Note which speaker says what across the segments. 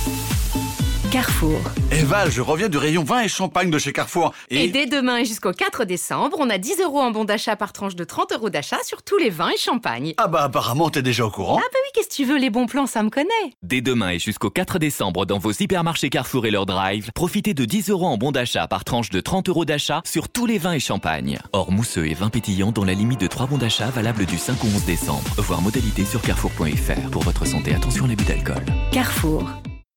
Speaker 1: Carrefour.
Speaker 2: Val, je reviens du rayon vin et champagne de chez Carrefour.
Speaker 1: Et dès demain et jusqu'au 4 décembre, on a 10 € en bon d'achat par tranche de 30 € d'achat sur tous les vins et champagnes.
Speaker 2: Ah bah apparemment t'es déjà au courant.
Speaker 1: Ah bah oui, qu'est-ce que tu veux, les bons plans, ça me connaît.
Speaker 3: Dès demain et jusqu'au 4 décembre dans vos hypermarchés Carrefour et leur drive, profitez de 10 € en bon d'achat par tranche de 30 € d'achat sur tous les vins et champagnes. Hors mousseux et vins pétillants dans la limite de 3 bons d'achat valables du 5 au 11 décembre. Voir modalité sur carrefour.fr. Pour votre santé, attention à l'abus d'alcool.
Speaker 1: Carrefour.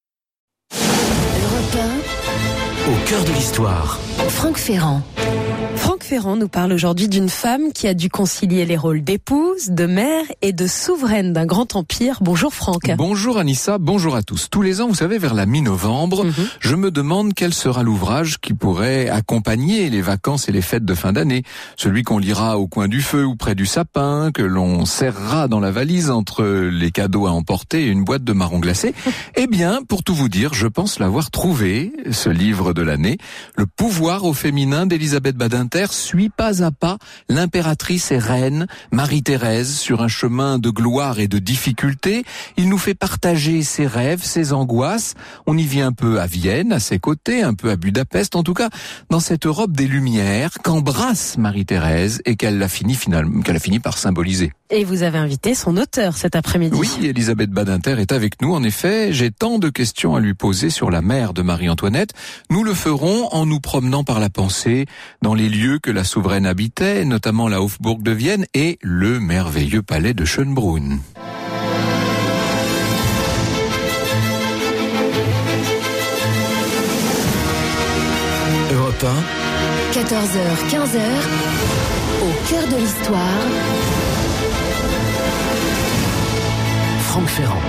Speaker 4: Au cœur de l'histoire.
Speaker 1: Franck Ferrand.
Speaker 5: Franck Ferrand nous parle aujourd'hui d'une femme qui a dû concilier les rôles d'épouse, de mère et de souveraine d'un grand empire. Bonjour Franck.
Speaker 6: Bonjour Anissa, bonjour à tous. Tous les ans, vous savez, vers la mi-novembre, je me demande quel sera l'ouvrage qui pourrait accompagner les vacances et les fêtes de fin d'année. Celui qu'on lira au coin du feu ou près du sapin, que l'on serrera dans la valise entre les cadeaux à emporter et une boîte de marrons glacés. Eh bien, pour tout vous dire, je pense l'avoir trouvé, ce livre de l'année. Le pouvoir au féminin d'Elisabeth Badinter suit pas à pas l'impératrice et reine Marie-Thérèse sur un chemin de gloire et de difficulté. Il nous fait partager ses rêves, ses angoisses. On y vient un peu à Vienne, à ses côtés, un peu à Budapest, en tout cas dans cette Europe des Lumières qu'embrasse Marie-Thérèse et qu'elle a fini par symboliser.
Speaker 5: Et vous avez invité son auteur cet après-midi.
Speaker 6: Oui, Elisabeth Badinter est avec nous. En effet, j'ai tant de questions à lui poser sur la mère de Marie-Antoinette. Nous le ferons en nous promenant par la pensée dans les lieux que la souveraine habitait, notamment la Hofburg de Vienne et le merveilleux palais de Schönbrunn.
Speaker 4: Europe 1.
Speaker 1: 14h, 15h, au cœur de l'histoire.
Speaker 4: Franck Ferrand.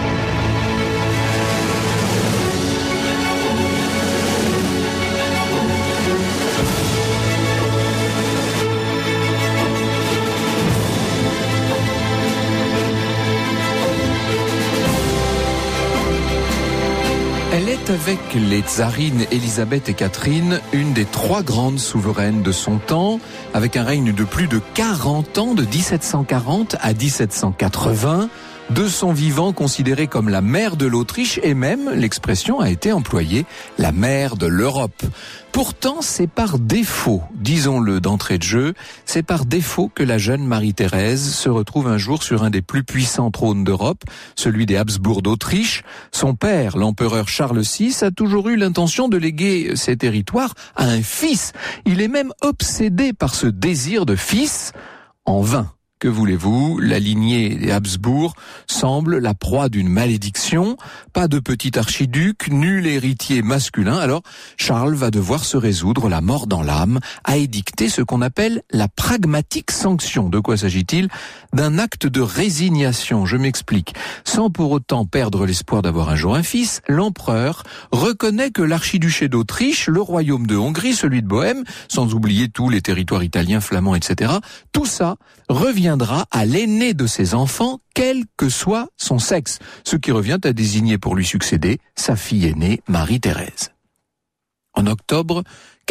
Speaker 6: Elle est avec les tsarines Élisabeth et Catherine, une des 3 grandes souveraines de son temps, avec un règne de plus de 40 ans, de 1740 à 1780, de son vivant considérée comme la mère de l'Autriche, et même, l'expression a été employée, la mère de l'Europe. Pourtant, c'est par défaut, disons-le d'entrée de jeu, c'est par défaut que la jeune Marie-Thérèse se retrouve un jour sur un des plus puissants trônes d'Europe, celui des Habsbourg d'Autriche. Son père, l'empereur Charles VI, a toujours eu l'intention de léguer ses territoires à un fils. Il est même obsédé par ce désir de fils, en vain. Que voulez-vous, la lignée des Habsbourg semble la proie d'une malédiction. Pas de petit archiduc, nul héritier masculin. Alors, Charles va devoir se résoudre, la mort dans l'âme, à édicter ce qu'on appelle la pragmatique sanction. De quoi s'agit-il? D'un acte de résignation, je m'explique. Sans pour autant perdre l'espoir d'avoir un jour un fils, l'empereur reconnaît que l'archiduché d'Autriche, le royaume de Hongrie, celui de Bohême, sans oublier tous les territoires italiens, flamands, etc., tout ça reviendra à l'aîné de ses enfants, quel que soit son sexe, ce qui revient à désigner pour lui succéder sa fille aînée, Marie-Thérèse. En octobre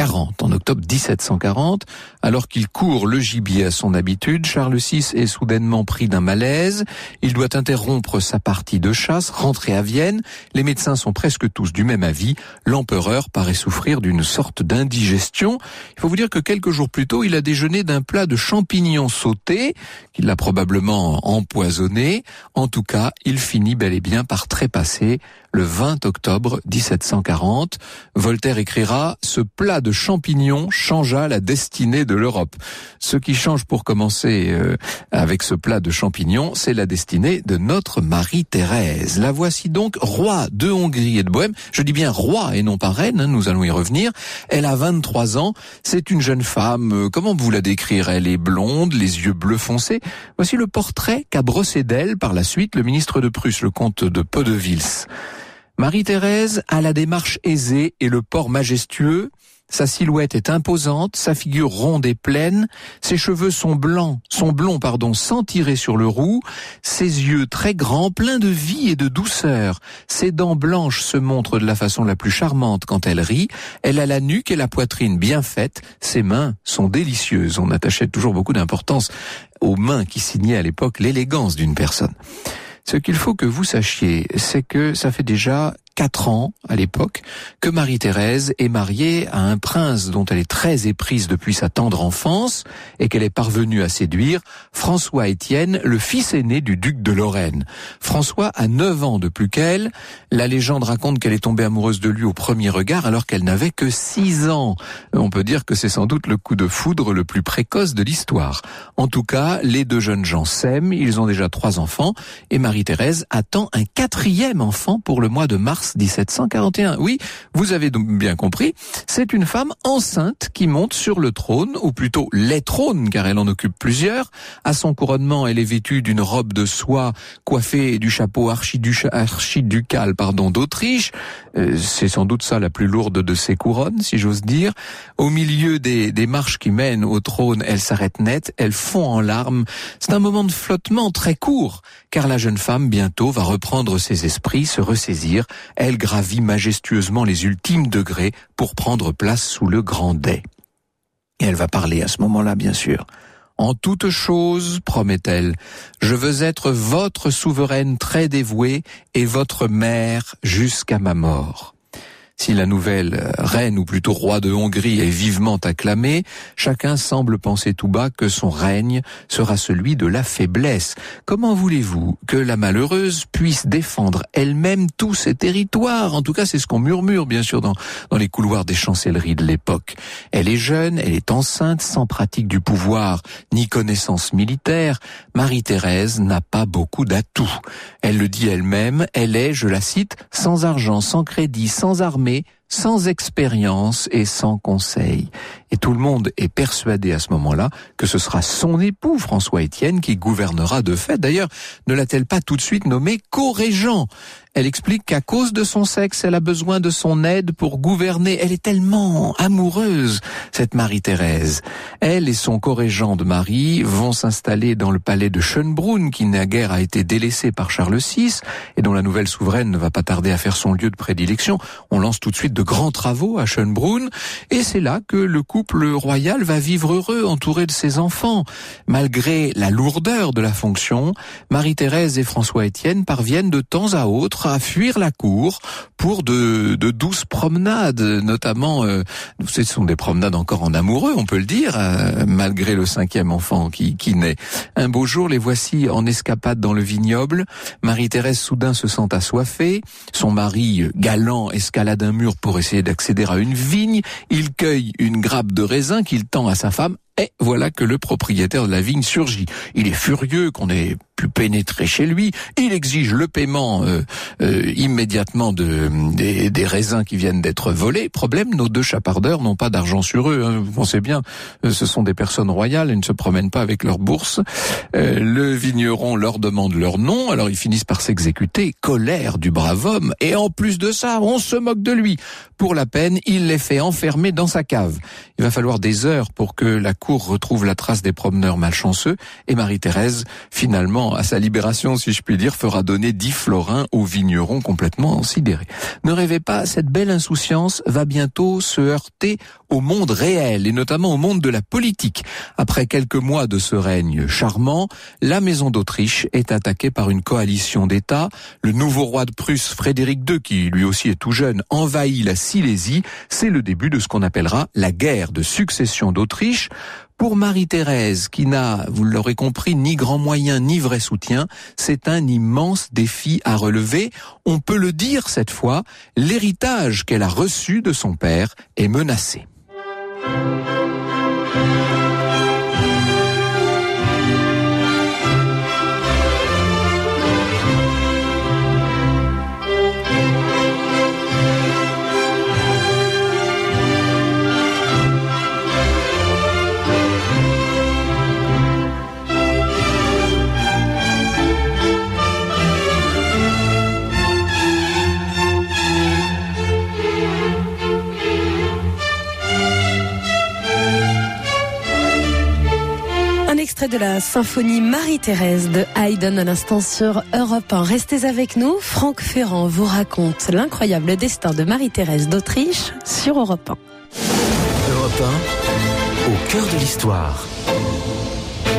Speaker 6: 1740, alors qu'il court le gibier à son habitude, Charles VI est soudainement pris d'un malaise. Il doit interrompre sa partie de chasse, rentrer à Vienne. Les médecins sont presque tous du même avis. L'empereur paraît souffrir d'une sorte d'indigestion. Il faut vous dire que quelques jours plus tôt, il a déjeuné d'un plat de champignons sautés, qu'il a probablement empoisonné. En tout cas, il finit bel et bien par trépasser le 20 octobre 1740. Voltaire écrira « Ce plat de champignons changea la destinée de l'Europe ». Ce qui change pour commencer avec ce plat de champignons, c'est la destinée de notre Marie-Thérèse. La voici donc roi de Hongrie et de Bohême. Je dis bien roi et non pas reine, nous allons y revenir. Elle a 23 ans, c'est une jeune femme, comment vous la décrire? Elle est blonde, les yeux bleus foncés. Voici le portrait qu'a brossé d'elle par la suite le ministre de Prusse, le comte de Podewils. Marie-Thérèse a la démarche aisée et le port majestueux. Sa silhouette est imposante, sa figure ronde et pleine, ses cheveux sont blonds, sans tirer sur le roux, ses yeux très grands, pleins de vie et de douceur. Ses dents blanches se montrent de la façon la plus charmante quand elle rit. Elle a la nuque et la poitrine bien faites, ses mains sont délicieuses. On attachait toujours beaucoup d'importance aux mains qui signaient à l'époque l'élégance d'une personne. Ce qu'il faut que vous sachiez, c'est que ça fait déjà 4 ans à l'époque que Marie-Thérèse est mariée à un prince dont elle est très éprise depuis sa tendre enfance et qu'elle est parvenue à séduire, François-Étienne, le fils aîné du duc de Lorraine. François a 9 ans de plus qu'elle. La légende raconte qu'elle est tombée amoureuse de lui au premier regard alors qu'elle n'avait que 6 ans. On peut dire que c'est sans doute le coup de foudre le plus précoce de l'histoire. En tout cas, les deux jeunes gens s'aiment, ils ont déjà 3 enfants et Marie-Thérèse attend un 4e enfant pour le mois de mars 1741. Oui, vous avez donc bien compris, c'est une femme enceinte qui monte sur le trône, ou plutôt les trônes, car elle en occupe plusieurs. À son couronnement, elle est vêtue d'une robe de soie coiffée du chapeau archiducal d'Autriche. C'est sans doute ça la plus lourde de ses couronnes, si j'ose dire. Au milieu des marches qui mènent au trône, elle s'arrête net, elle fond en larmes. C'est un moment de flottement très court, car la jeune femme bientôt va reprendre ses esprits, se ressaisir. Elle gravit majestueusement les ultimes degrés pour prendre place sous le grand dais. Et elle va parler à ce moment-là, bien sûr. En toute chose, promet-elle, je veux être votre souveraine très dévouée et votre mère jusqu'à ma mort. Si la nouvelle reine, ou plutôt roi de Hongrie, est vivement acclamée, chacun semble penser tout bas que son règne sera celui de la faiblesse. Comment voulez-vous que la malheureuse puisse défendre elle-même tous ses territoires? En tout cas, c'est ce qu'on murmure, bien sûr, dans les couloirs des chancelleries de l'époque. Elle est jeune, elle est enceinte, sans pratique du pouvoir, ni connaissance militaire. Marie-Thérèse n'a pas beaucoup d'atouts. Elle le dit elle-même, elle est, je la cite, sans argent, sans crédit, sans armée, sans expérience et sans conseil. Et tout le monde est persuadé à ce moment-là que ce sera son époux, François-Étienne, qui gouvernera de fait. D'ailleurs, ne l'a-t-elle pas tout de suite nommé co-régent? Elle explique qu'à cause de son sexe, elle a besoin de son aide pour gouverner. Elle est tellement amoureuse, cette Marie-Thérèse. Elle et son co-régent de mari vont s'installer dans le palais de Schönbrunn, qui naguère a été délaissé par Charles VI, et dont la nouvelle souveraine ne va pas tarder à faire son lieu de prédilection. On lance tout de suite de grands travaux à Schönbrunn, et c'est là que le couple royal va vivre heureux, entouré de ses enfants. Malgré la lourdeur de la fonction, Marie-Thérèse et François-Étienne parviennent de temps à autre à fuir la cour pour de douces promenades, notamment, ce sont des promenades encore en amoureux, on peut le dire, malgré le 5e enfant qui naît. Un beau jour, les voici en escapade dans le vignoble. Marie-Thérèse soudain se sent assoiffée. Son mari, galant, escalade un mur pour essayer d'accéder à une vigne. Il cueille une grappe de raisin qu'il tend à sa femme. Et voilà que le propriétaire de la vigne surgit. Il est furieux qu'on ait pu pénétrer chez lui. Il exige le paiement immédiatement des raisins qui viennent d'être volés. Problème, nos deux chapardeurs n'ont pas d'argent sur eux. Vous pensez bien, ce sont des personnes royales, ils ne se promènent pas avec leur bourse. Le vigneron leur demande leur nom, alors ils finissent par s'exécuter. Colère du brave homme. Et en plus de ça, on se moque de lui. Pour la peine, il les fait enfermer dans sa cave. Il va falloir des heures pour que la cour retrouve la trace des promeneurs malchanceux, et Marie-Thérèse, finalement, à sa libération, si je puis dire, fera donner 10 florins aux vignerons complètement sidérés. Ne rêvez pas, cette belle insouciance va bientôt se heurter au monde réel, et notamment au monde de la politique. Après quelques mois de ce règne charmant, la maison d'Autriche est attaquée par une coalition d'États. Le nouveau roi de Prusse, Frédéric II, qui lui aussi est tout jeune, envahit la Silésie. C'est le début de ce qu'on appellera la guerre de succession d'Autriche. Pour Marie-Thérèse, qui n'a, vous l'aurez compris, ni grand moyen ni vrai soutien, c'est un immense défi à relever. On peut le dire cette fois, l'héritage qu'elle a reçu de son père est menacé.
Speaker 5: Extrait de la symphonie Marie-Thérèse de Haydn à l'instant sur Europe 1. Restez avec nous, Franck Ferrand vous raconte l'incroyable destin de Marie-Thérèse d'Autriche sur Europe 1.
Speaker 4: Europe 1, au cœur de l'histoire.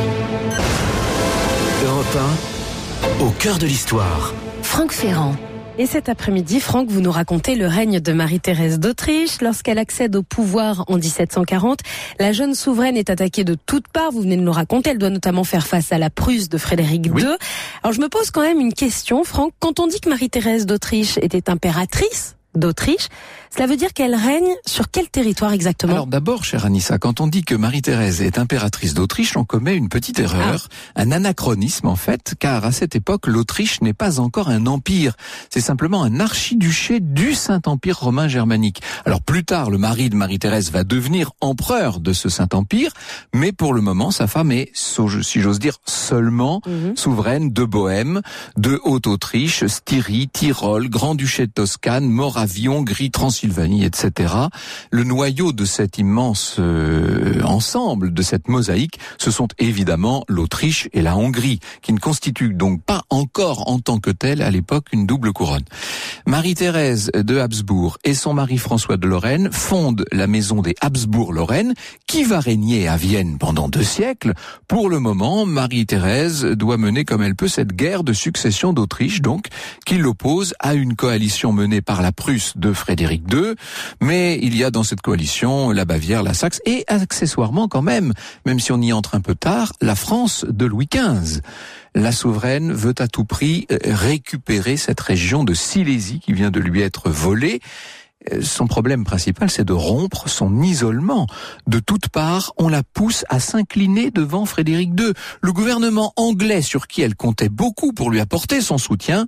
Speaker 4: Europe 1, au cœur de l'histoire.
Speaker 5: Franck Ferrand. Et cet après-midi, Franck, vous nous racontez le règne de Marie-Thérèse d'Autriche. Lorsqu'elle accède au pouvoir en 1740, la jeune souveraine est attaquée de toutes parts. Vous venez de nous raconter, elle doit notamment faire face à la Prusse de Frédéric II. Alors je me pose quand même une question, Franck. Quand on dit que Marie-Thérèse d'Autriche était impératrice d'Autriche, cela veut dire qu'elle règne sur quel territoire exactement?
Speaker 6: Alors d'abord, chère Anissa, quand on dit que Marie-Thérèse est impératrice d'Autriche, on commet une petite erreur, un anachronisme en fait, car à cette époque, l'Autriche n'est pas encore un empire. C'est simplement un archiduché du Saint-Empire romain germanique. Alors plus tard, le mari de Marie-Thérèse va devenir empereur de ce Saint-Empire, mais pour le moment, sa femme est, si j'ose dire, seulement souveraine de Bohême, de Haute-Autriche, Styrie, Tyrol, Grand-Duché de Toscane, Moravie, Hongrie, Transylvanie, etc. Le noyau de cet immense ensemble, de cette mosaïque, ce sont évidemment l'Autriche et la Hongrie, qui ne constituent donc pas encore en tant que telles à l'époque une double couronne. Marie-Thérèse de Habsbourg et son mari François de Lorraine fondent la maison des Habsbourg-Lorraine, qui va régner à Vienne pendant 2 siècles. Pour le moment, Marie-Thérèse doit mener comme elle peut cette guerre de succession d'Autriche, donc, qui l'oppose à une coalition menée par la Prusse de Frédéric II, mais il y a dans cette coalition la Bavière, la Saxe et accessoirement quand même si on y entre un peu tard, la France de Louis XV. La souveraine veut à tout prix récupérer cette région de Silésie qui vient de lui être volée. Son problème principal, c'est de rompre son isolement. De toutes parts, on la pousse à s'incliner devant Frédéric II. Le gouvernement anglais, sur qui elle comptait beaucoup pour lui apporter son soutien,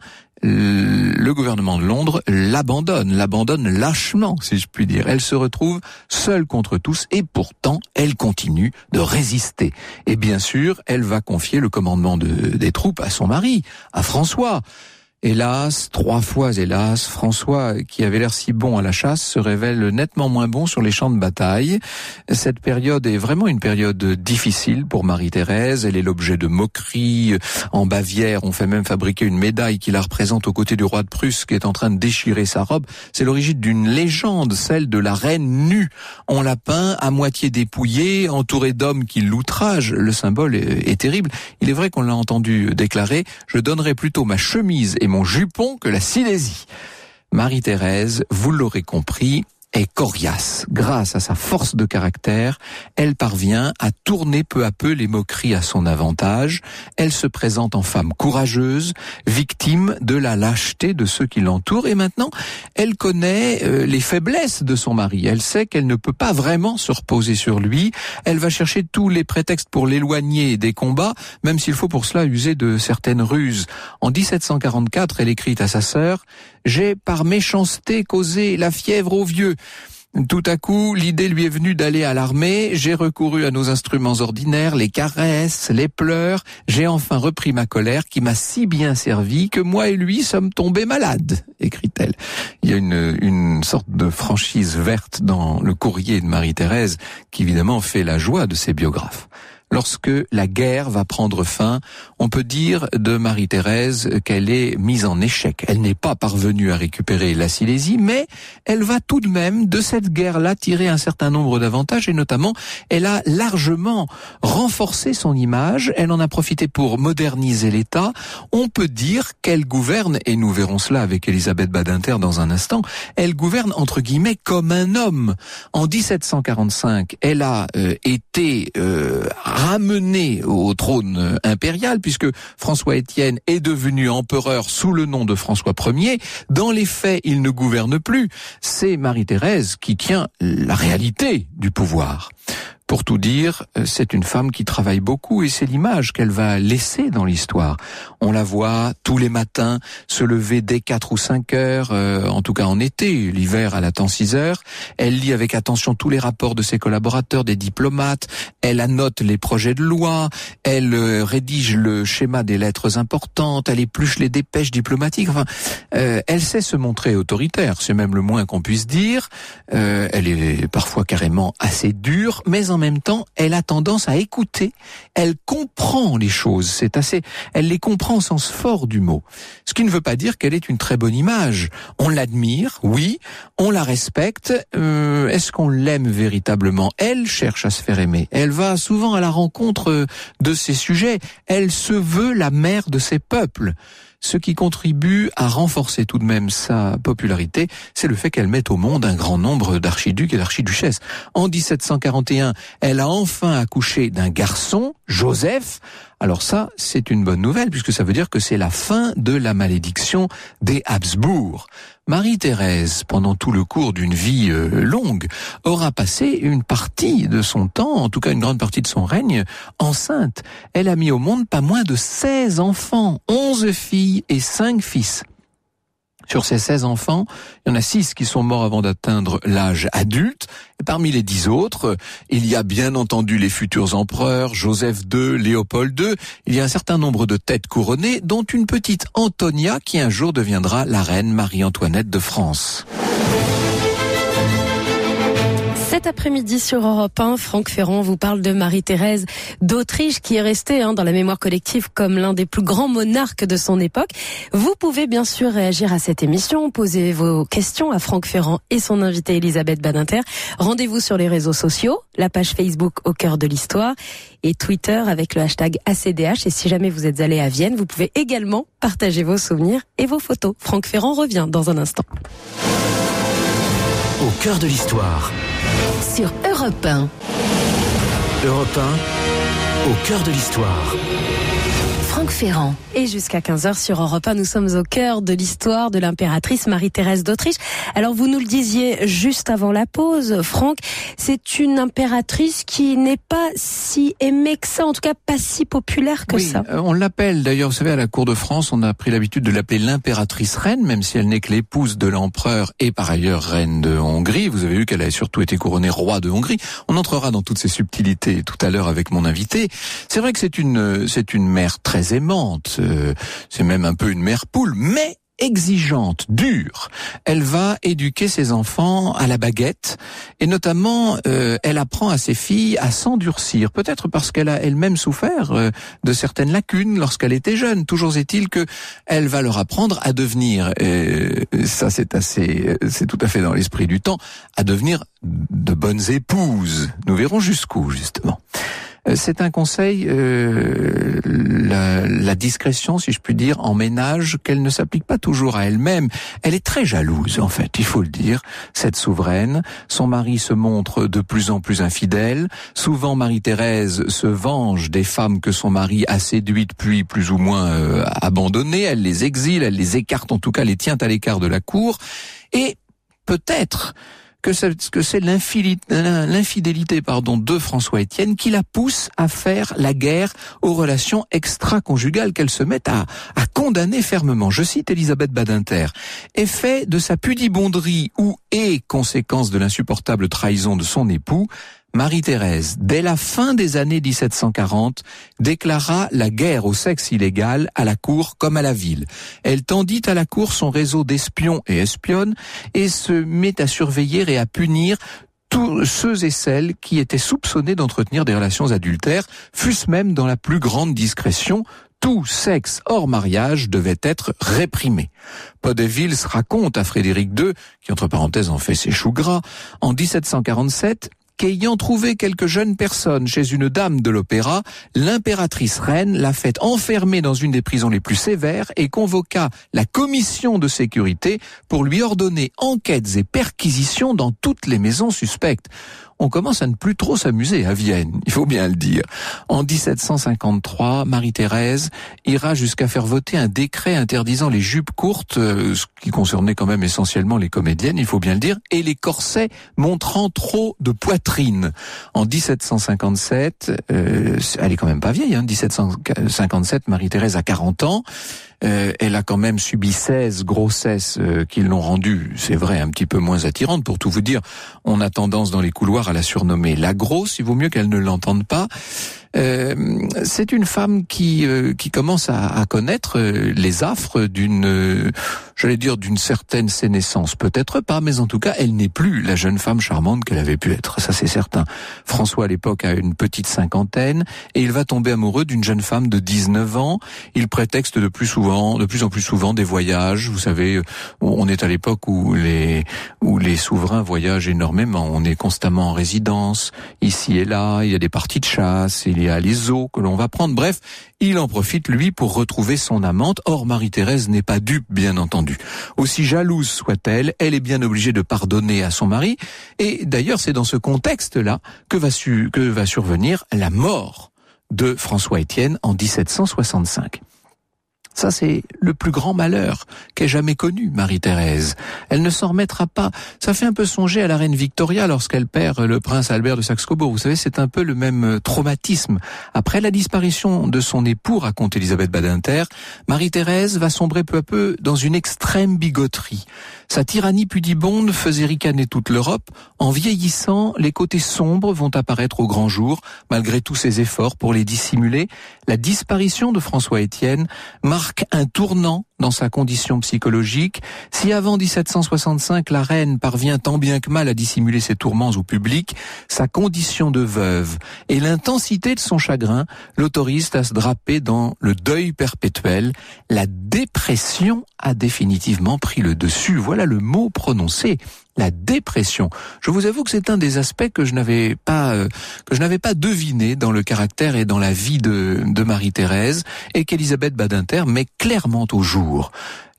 Speaker 6: le gouvernement de Londres l'abandonne lâchement, si je puis dire. Elle se retrouve seule contre tous et pourtant, elle continue de résister. Et bien sûr, elle va confier le commandement des troupes à son mari, à François. Hélas, 3 fois hélas, François, qui avait l'air si bon à la chasse, se révèle nettement moins bon sur les champs de bataille. Cette période est vraiment une période difficile pour Marie-Thérèse. Elle est l'objet de moqueries. En Bavière, on fait même fabriquer une médaille qui la représente aux côtés du roi de Prusse qui est en train de déchirer sa robe. C'est l'origine d'une légende, celle de la reine nue. On la peint à moitié dépouillée, entourée d'hommes qui l'outragent. Le symbole est terrible. Il est vrai qu'on l'a entendu déclarer « Je donnerai plutôt ma chemise et mon jupon que la Silésie ». Marie-Thérèse, vous l'aurez compris, est coriace. Grâce à sa force de caractère, elle parvient à tourner peu à peu les moqueries à son avantage. Elle se présente en femme courageuse, victime de la lâcheté de ceux qui l'entourent. Et maintenant, elle connaît les faiblesses de son mari. Elle sait qu'elle ne peut pas vraiment se reposer sur lui. Elle va chercher tous les prétextes pour l'éloigner des combats, même s'il faut pour cela user de certaines ruses. En 1744, elle écrit à sa sœur « J'ai par méchanceté causé la fièvre aux vieux. Tout à coup, l'idée lui est venue d'aller à l'armée. J'ai recouru à nos instruments ordinaires, les caresses, les pleurs. J'ai enfin repris ma colère qui m'a si bien servi que moi et lui sommes tombés malades », écrit-elle. Il y a une sorte de franchise verte dans le courrier de Marie-Thérèse qui évidemment fait la joie de ses biographes. Lorsque la guerre va prendre fin, on peut dire de Marie-Thérèse qu'elle est mise en échec. Elle n'est pas parvenue à récupérer la Silésie, mais elle va tout de même de cette guerre-là tirer un certain nombre d'avantages et notamment, elle a largement renforcé son image. Elle en a profité pour moderniser l'État. On peut dire qu'elle gouverne, et nous verrons cela avec Elisabeth Badinter dans un instant, elle gouverne entre guillemets comme un homme. En 1745, elle a été ramené au trône impérial, puisque François-Étienne est devenu empereur sous le nom de François Ier. Dans les faits, il ne gouverne plus. C'est Marie-Thérèse qui tient la réalité du pouvoir. Pour tout dire, c'est une femme qui travaille beaucoup et c'est l'image qu'elle va laisser dans l'histoire. On la voit tous les matins se lever dès 4 ou 5 heures, en tout cas en été, l'hiver elle attend 6 heures. Elle lit avec attention tous les rapports de ses collaborateurs, des diplomates. Elle annote les projets de loi. Elle rédige le schéma des lettres importantes. Elle épluche les dépêches diplomatiques. Enfin, elle sait se montrer autoritaire, c'est même le moins qu'on puisse dire. Elle est parfois carrément assez dure, mais en même temps, elle a tendance à écouter. Elle comprend les choses. Elle les comprend au sens fort du mot. Ce qui ne veut pas dire qu'elle est une très bonne image. On l'admire, oui. On la respecte. Est-ce qu'on l'aime véritablement? Elle cherche à se faire aimer. Elle va souvent à la rencontre de ses sujets. Elle se veut la mère de ses peuples. ce qui contribue à renforcer tout de même sa popularité, c'est le fait qu'elle mette au monde un grand nombre d'archiducs et d'archiduchesses. En 1741, elle a enfin accouché d'un garçon, Joseph. Alors ça, c'est une bonne nouvelle, puisque ça veut dire que c'est la fin de la malédiction des Habsbourg. Marie-Thérèse, pendant tout le cours d'une vie longue, aura passé une partie de son temps, en tout cas une grande partie de son règne, enceinte. Elle a mis au monde pas moins de 16 enfants, 11 filles et 5 fils. Sur ces 16 enfants, il y en a 6 qui sont morts avant d'atteindre l'âge adulte. Et parmi les 10 autres, il y a bien entendu les futurs empereurs, Joseph II, Léopold II. Il y a un certain nombre de têtes couronnées, dont une petite Antonia qui un jour deviendra la reine Marie-Antoinette de France.
Speaker 5: Cet après-midi sur Europe 1, Franck Ferrand vous parle de Marie-Thérèse d'Autriche qui est restée dans la mémoire collective comme l'un des plus grands monarques de son époque. Vous pouvez bien sûr réagir à cette émission, poser vos questions à Franck Ferrand et son invitée Elisabeth Badinter. Rendez-vous sur les réseaux sociaux, la page Facebook Au cœur de l'histoire et Twitter avec le hashtag ACDH. Et si jamais vous êtes allé à Vienne, vous pouvez également partager vos souvenirs et vos photos. Franck Ferrand revient dans un instant.
Speaker 4: Au cœur de l'histoire.
Speaker 1: Sur Europe 1.
Speaker 4: Europe 1, au cœur de l'histoire.
Speaker 1: Franck Ferrand.
Speaker 5: Et jusqu'à 15h sur Europe 1, nous sommes au cœur de l'histoire de l'impératrice Marie-Thérèse d'Autriche. Alors vous nous le disiez juste avant la pause, Franck, c'est une impératrice qui n'est pas si aimée que ça, en tout cas pas si populaire que ça.
Speaker 6: On l'appelle, d'ailleurs, vous savez, à la cour de France, on a pris l'habitude de l'appeler l'impératrice reine, même si elle n'est que l'épouse de l'empereur et par ailleurs reine de Hongrie. Vous avez vu qu'elle a surtout été couronnée roi de Hongrie. On entrera dans toutes ces subtilités tout à l'heure avec mon invité. C'est vrai que c'est une mère très aimante, c'est même un peu une mère poule, mais exigeante, dure. Elle va éduquer ses enfants à la baguette et notamment elle apprend à ses filles à s'endurcir, peut-être parce qu'elle a elle-même souffert de certaines lacunes lorsqu'elle était jeune. Toujours est-il que elle va leur apprendre à devenir, ça c'est tout à fait dans l'esprit du temps, à devenir de bonnes épouses. Nous verrons jusqu'où justement. C'est un conseil, la discrétion, si je puis dire, en ménage, qu'elle ne s'applique pas toujours à elle-même. Elle est très jalouse, en fait, il faut le dire, cette souveraine. Son mari se montre de plus en plus infidèle. Souvent, Marie-Thérèse se venge des femmes que son mari a séduites puis plus ou moins abandonnées. Elle les exile, elle les écarte, en tout cas les tient à l'écart de la cour. Et peut-être que c'est l'infidélité de François-Étienne qui la pousse à faire la guerre aux relations extra-conjugales qu'elle se met à condamner fermement. Je cite Elisabeth Badinter. Effet de sa pudibonderie ou conséquence de l'insupportable trahison de son époux, Marie-Thérèse, dès la fin des années 1740, déclara la guerre au sexe illégal à la cour comme à la ville. Elle tendit à la cour son réseau d'espions et espionnes et se met à surveiller et à punir tous ceux et celles qui étaient soupçonnés d'entretenir des relations adultères, fût-ce même dans la plus grande discrétion. Tout sexe hors mariage devait être réprimé. Podevils raconte à Frédéric II, qui entre parenthèses en fait ses choux gras, en 1747, qu'ayant trouvé quelques jeunes personnes chez une dame de l'opéra, l'impératrice reine l'a fait enfermer dans une des prisons les plus sévères et convoqua la commission de sécurité pour lui ordonner enquêtes et perquisitions dans toutes les maisons suspectes. On commence à ne plus trop s'amuser à Vienne, il faut bien le dire. En 1753, Marie-Thérèse ira jusqu'à faire voter un décret interdisant les jupes courtes, ce qui concernait quand même essentiellement les comédiennes, il faut bien le dire, et les corsets montrant trop de poitrine. En 1757, elle est quand même pas vieille, 1757, Marie-Thérèse a 40 ans. Elle a quand même subi 16 grossesses qui l'ont rendue, c'est vrai, un petit peu moins attirante. Pour tout vous dire, on a tendance dans les couloirs à la surnommer la grosse, il vaut mieux qu'elle ne l'entende pas. C'est une femme qui commence à connaître les affres d'une certaine sénescence. Peut-être pas, mais en tout cas, elle n'est plus la jeune femme charmante qu'elle avait pu être. Ça, c'est certain. François, à l'époque, a une petite cinquantaine et il va tomber amoureux d'une jeune femme de 19 ans. Il prétexte de plus souvent de plus en plus souvent des voyages. Vous savez, on est à l'époque où les souverains voyagent énormément. On est constamment en résidence, ici et là. Il y a des parties de chasse, il y a les eaux que l'on va prendre. Bref, il en profite, lui, pour retrouver son amante. Or, Marie-Thérèse n'est pas dupe, bien entendu. Aussi jalouse soit-elle, elle est bien obligée de pardonner à son mari. Et d'ailleurs, c'est dans ce contexte-là que va survenir la mort de François-Étienne en 1765. Ça, c'est le plus grand malheur qu'ait jamais connu Marie-Thérèse. Elle ne s'en remettra pas. Ça fait un peu songer à la reine Victoria lorsqu'elle perd le prince Albert de Saxe-Cobourg. Vous savez, c'est un peu le même traumatisme. Après la disparition de son époux, raconte Elisabeth Badinter, Marie-Thérèse va sombrer peu à peu dans une extrême bigoterie. Sa tyrannie pudibonde faisait ricaner toute l'Europe. En vieillissant, les côtés sombres vont apparaître au grand jour, malgré tous ses efforts pour les dissimuler. La disparition de François-Étienne marque un tournant dans sa condition psychologique. Si avant 1765, la reine parvient tant bien que mal à dissimuler ses tourments au public, sa condition de veuve et l'intensité de son chagrin l'autorisent à se draper dans le deuil perpétuel. La dépression a définitivement pris le dessus. Voilà le mot prononcé. La dépression. Je vous avoue que c'est un des aspects que je n'avais pas deviné dans le caractère et dans la vie de Marie-Thérèse et qu'Elisabeth Badinter met clairement au jour.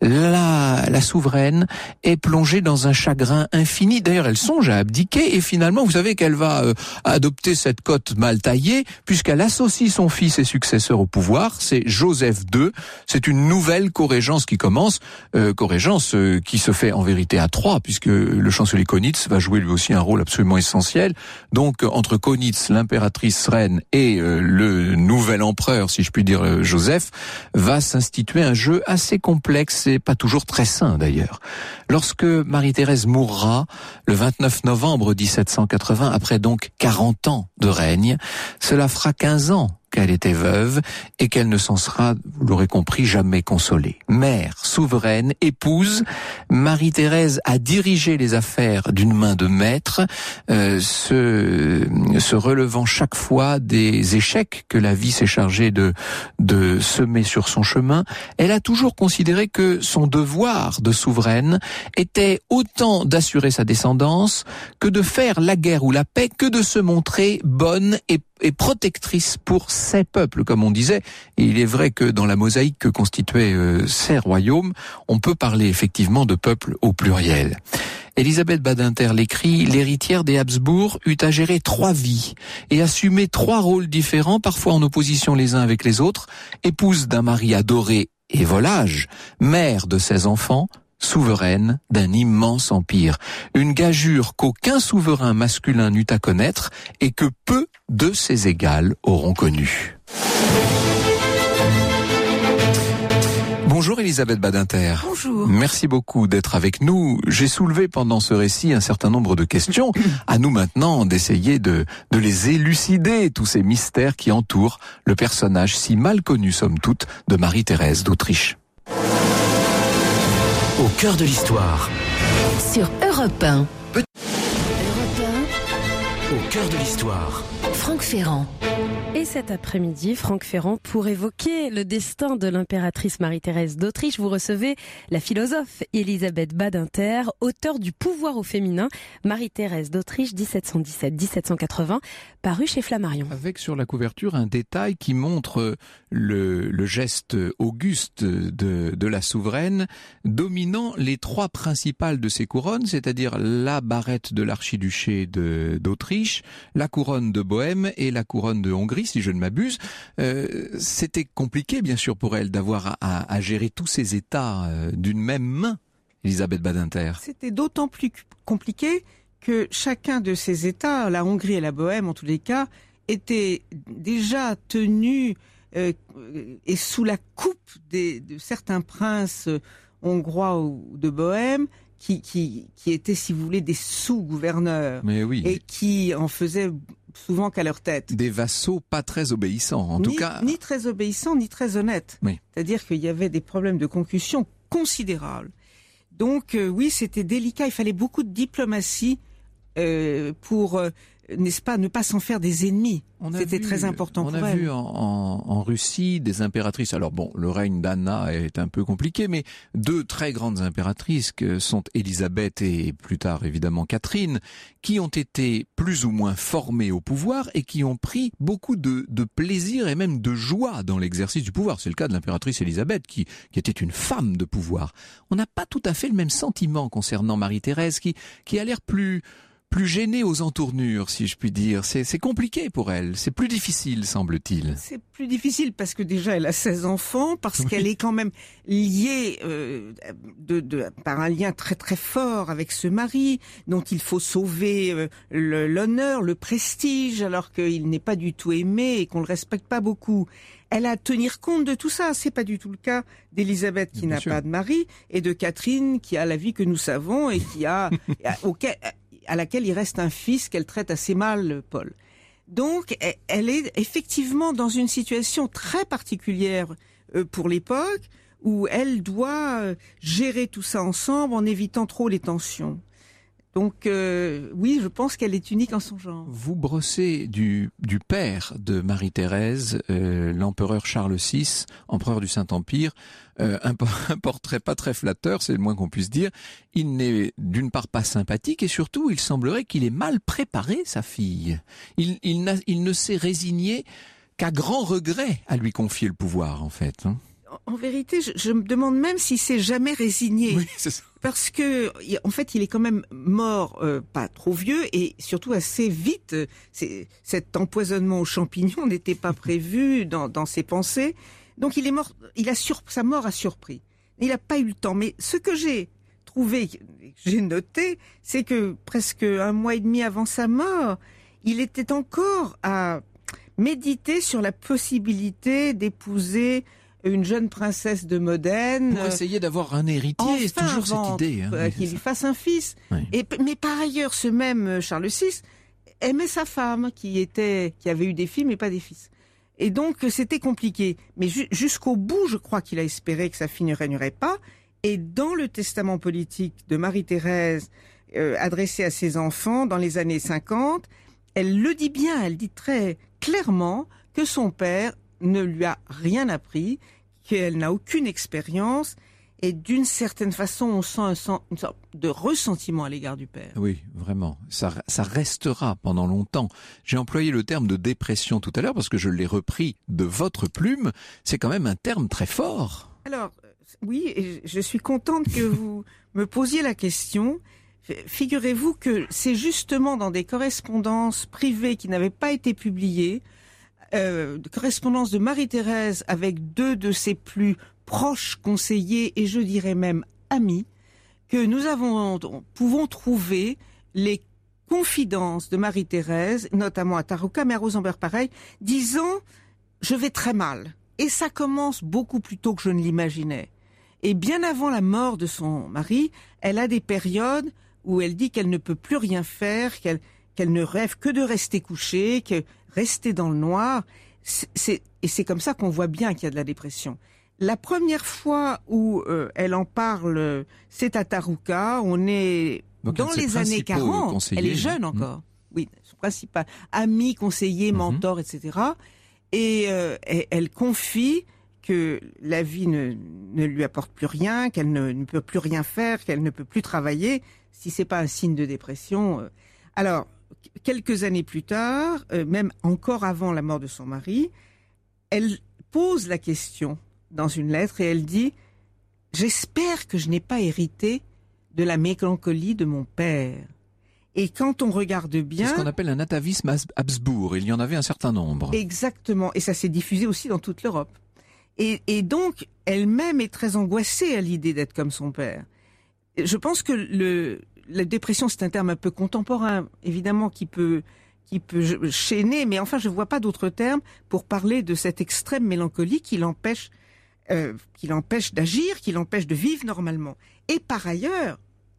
Speaker 6: La souveraine est plongée dans un chagrin infini. D'ailleurs, elle songe à abdiquer et finalement, vous savez qu'elle va adopter cette cote mal taillée puisqu'elle associe son fils et successeur au pouvoir. C'est Joseph II. C'est une nouvelle corégence qui commence. Corégence qui se fait en vérité à 3 puisque le chancelier Kaunitz va jouer lui aussi un rôle absolument essentiel. Donc, entre Kaunitz, l'impératrice reine et le nouvel empereur, si je puis dire Joseph, va s'instituer un jeu assez complexe et pas toujours très sain d'ailleurs. Lorsque Marie-Thérèse mourra le 29 novembre 1780, après donc 40 ans de règne, cela fera 15 ans qu'elle était veuve et qu'elle ne s'en sera, vous l'aurez compris, jamais consolée. Mère, souveraine, épouse, Marie-Thérèse a dirigé les affaires d'une main de maître, se relevant chaque fois des échecs que la vie s'est chargée de semer sur son chemin. Elle a toujours considéré que son devoir de souveraine était autant d'assurer sa descendance que de faire la guerre ou la paix, que de se montrer bonne et protectrice pour ses peuples, comme on disait. Et il est vrai que dans la mosaïque que constituaient ces royaumes, on peut parler effectivement de peuples au pluriel. Elisabeth Badinter l'écrit, l'héritière des Habsbourg eut à gérer 3 vies et assumer 3 rôles différents, parfois en opposition les uns avec les autres, épouse d'un mari adoré et volage, mère de 16 enfants, souveraine d'un immense empire. Une gageure qu'aucun souverain masculin n'eut à connaître et que peu de ses égales auront connue. Bonjour Elisabeth Badinter.
Speaker 1: Bonjour.
Speaker 6: Merci beaucoup d'être avec nous. J'ai soulevé pendant ce récit un certain nombre de questions. À nous maintenant d'essayer de les élucider, tous ces mystères qui entourent le personnage si mal connu, somme toute, de Marie-Thérèse d'Autriche.
Speaker 4: Au cœur de l'histoire.
Speaker 5: Sur Europe 1.
Speaker 4: Au cœur de l'histoire.
Speaker 5: Franck Ferrand. Et cet après-midi, Franck Ferrand, pour évoquer le destin de l'impératrice Marie-Thérèse d'Autriche, vous recevez la philosophe Elisabeth Badinter, auteure du Pouvoir au féminin, Marie-Thérèse d'Autriche 1717-1780, paru chez Flammarion.
Speaker 6: Avec sur la couverture un détail qui montre le geste auguste de la souveraine, dominant les 3 principales de ses couronnes, c'est-à-dire la barrette de l'archiduché d'Autriche, la couronne de Bohême et la couronne de Hongrie, si je ne m'abuse. C'était compliqué, bien sûr, pour elle d'avoir à gérer tous ces États d'une même main, Elisabeth Badinter.
Speaker 7: C'était d'autant plus compliqué que chacun de ces États, la Hongrie et la Bohême en tous les cas, étaient déjà tenus et sous la coupe de certains princes hongrois ou de Bohême, qui étaient, si vous voulez, des sous-gouverneurs.
Speaker 6: Mais oui.
Speaker 7: Et qui en faisaient souvent qu'à leur tête.
Speaker 6: Des vassaux pas très obéissants, en tout cas.
Speaker 7: Ni très obéissants, ni très honnêtes.
Speaker 6: Oui.
Speaker 7: C'est-à-dire qu'il y avait des problèmes de concussion considérables. Donc oui, c'était délicat. Il fallait beaucoup de diplomatie pour n'est-ce pas, ne pas s'en faire des ennemis. C'était très important pour elle.
Speaker 6: On a vu en Russie des impératrices. Alors bon, le règne d'Anna est un peu compliqué, mais 2 très grandes impératrices que sont Élisabeth et plus tard évidemment Catherine, qui ont été plus ou moins formées au pouvoir et qui ont pris beaucoup de plaisir et même de joie dans l'exercice du pouvoir. C'est le cas de l'impératrice Élisabeth qui était une femme de pouvoir. On n'a pas tout à fait le même sentiment concernant Marie-Thérèse qui a l'air plus gênée aux entournures, si je puis dire. C'est compliqué pour elle. C'est plus difficile, semble-t-il.
Speaker 7: C'est plus difficile parce que déjà elle a 16 enfants, parce qu'elle est quand même liée par un lien très très fort avec ce mari dont il faut sauver l'honneur, le prestige, alors qu'il n'est pas du tout aimé et qu'on le respecte pas beaucoup. Elle a à tenir compte de tout ça. C'est pas du tout le cas d'Élisabeth qui n'a pas de mari et de Catherine qui a la vie que nous savons et qui a à laquelle il reste un fils qu'elle traite assez mal, Paul. Donc, elle est effectivement dans une situation très particulière pour l'époque, où elle doit gérer tout ça ensemble en évitant trop les tensions. Donc, oui, je pense qu'elle est unique en son genre.
Speaker 6: Vous brossez du père de Marie-Thérèse, l'empereur Charles VI, empereur du Saint-Empire, un portrait pas très flatteur, c'est le moins qu'on puisse dire. Il n'est d'une part pas sympathique et surtout, il semblerait qu'il ait mal préparé sa fille. Il ne s'est résigné qu'à grand regret à lui confier le pouvoir, en fait.
Speaker 7: En vérité, je me demande même s'il s'est jamais résigné.
Speaker 6: Oui, c'est ça.
Speaker 7: Parce que, en fait, il est quand même mort, pas trop vieux et surtout assez vite. Cet empoisonnement aux champignons n'était pas prévu dans ses pensées. Donc il est mort, sa mort a surpris. Il n'a pas eu le temps. Mais ce que j'ai trouvé, j'ai noté, c'est que presque 1 mois et demi avant sa mort, il était encore à méditer sur la possibilité d'épouser une jeune princesse de Modène.
Speaker 6: Pour essayer d'avoir un héritier, c'est toujours cette idée.
Speaker 7: Qu'il lui fasse un fils.
Speaker 6: Oui.
Speaker 7: Mais par ailleurs, ce même Charles VI aimait sa femme, qui avait eu des filles mais pas des fils. Et donc, c'était compliqué. Mais jusqu'au bout, je crois qu'il a espéré que sa fille ne régnerait pas. Et dans le testament politique de Marie-Thérèse, adressé à ses enfants dans les années 50, elle le dit bien, elle dit très clairement que son père ne lui a rien appris, qu'elle n'a aucune expérience, et d'une certaine façon, on sent une sorte de ressentiment à l'égard du père.
Speaker 6: Oui, vraiment. Ça restera pendant longtemps. J'ai employé le terme de dépression tout à l'heure parce que je l'ai repris de votre plume. C'est quand même un terme très fort.
Speaker 7: Alors, oui, et je suis contente que vous me posiez la question. Figurez-vous que c'est justement dans des correspondances privées qui n'avaient pas été publiées, correspondance de Marie-Thérèse avec 2 de ses plus proches conseillers et je dirais même amis, que nous pouvons trouver les confidences de Marie-Thérèse, notamment à Tarouka, mais à Rosenberg pareil, disant « je vais très mal ». Et ça commence beaucoup plus tôt que je ne l'imaginais. Et bien avant la mort de son mari, elle a des périodes où elle dit qu'elle ne peut plus rien faire, qu'elle ne rêve que de rester couchée, que rester dans le noir. Et c'est comme ça qu'on voit bien qu'il y a de la dépression. La première fois où elle en parle, c'est à Tarouka. On est donc dans les années 40. Elle est jeune encore. Oui, son principal ami, conseiller, mentor, etc. Et elle confie que la vie ne lui apporte plus rien, qu'elle ne peut plus rien faire, qu'elle ne peut plus travailler. Si c'est pas un signe de dépression. Alors, quelques années plus tard, même encore avant la mort de son mari, elle pose la question dans une lettre et elle dit « J'espère que je n'ai pas hérité de la mélancolie de mon père. » Et quand on regarde bien...
Speaker 6: C'est ce qu'on appelle un atavisme Habsbourg. Il y en avait un certain nombre.
Speaker 7: Exactement. Et ça s'est diffusé aussi dans toute l'Europe. Et donc, elle-même est très angoissée à l'idée d'être comme son père. Je pense que la dépression, c'est un terme un peu contemporain, évidemment, qui peut chaîner, mais enfin, je vois pas d'autre terme pour parler de cette extrême mélancolie qui l'empêche d'agir, qui l'empêche de vivre normalement. Et par ailleurs,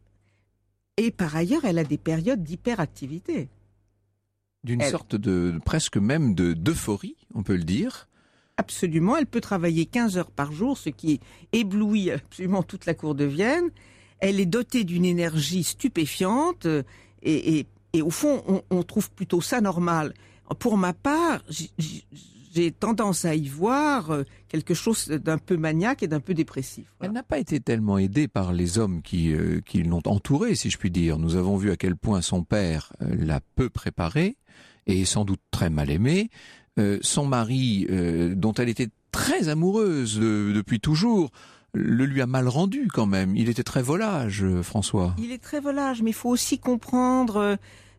Speaker 7: elle a des périodes d'hyperactivité.
Speaker 6: D'une sorte de, presque même d'euphorie, on peut le dire.
Speaker 7: Absolument, elle peut travailler 15 heures par jour, ce qui éblouit absolument toute la cour de Vienne. Elle est dotée d'une énergie stupéfiante et Et au fond, on trouve plutôt ça normal. Pour ma part, j'ai tendance à y voir quelque chose d'un peu maniaque et d'un peu dépressif. Voilà.
Speaker 6: Elle n'a pas été tellement aidée par les hommes qui l'ont entourée, si je puis dire. Nous avons vu à quel point son père l'a peu préparée et sans doute très mal aimée. Son mari, dont elle était très amoureuse depuis toujours, le lui a mal rendu quand même. Il était très volage, François.
Speaker 7: Il est très volage, mais il faut aussi comprendre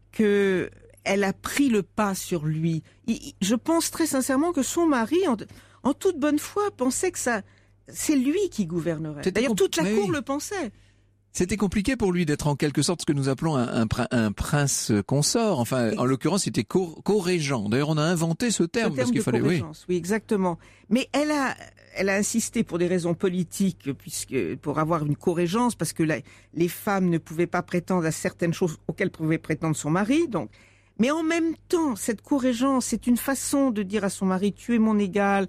Speaker 7: que elle a pris le pas sur lui. Je pense très sincèrement que son mari, en toute bonne foi, pensait que c'est lui qui gouvernerait. D'ailleurs, toute la cour le pensait.
Speaker 6: C'était compliqué pour lui d'être en quelque sorte ce que nous appelons un prince consort. Enfin, en l'occurrence, c'était co-régent. D'ailleurs, on a inventé ce terme parce qu'il fallait. Oui,
Speaker 7: exactement. Mais elle a insisté pour des raisons politiques, pour avoir une co-régence, parce que les femmes ne pouvaient pas prétendre à certaines choses auxquelles pouvait prétendre son mari. Donc, mais en même temps, cette co-régence, c'est une façon de dire à son mari, tu es mon égal,